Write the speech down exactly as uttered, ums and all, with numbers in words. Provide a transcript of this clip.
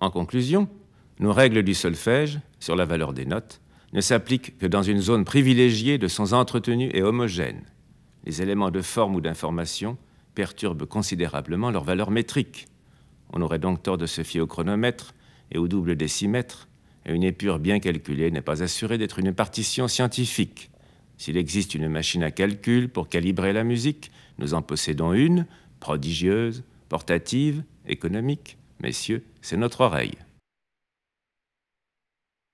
En conclusion, nos règles du solfège, sur la valeur des notes, ne s'appliquent que dans une zone privilégiée de sons entretenus et homogènes. Les éléments de forme ou d'information perturbent considérablement leur valeur métrique. On aurait donc tort de se fier au chronomètre et au double décimètre, et une épure bien calculée n'est pas assurée d'être une partition scientifique. S'il existe une machine à calcul pour calibrer la musique, nous en possédons une, prodigieuse, portative, économique. Messieurs, c'est notre oreille.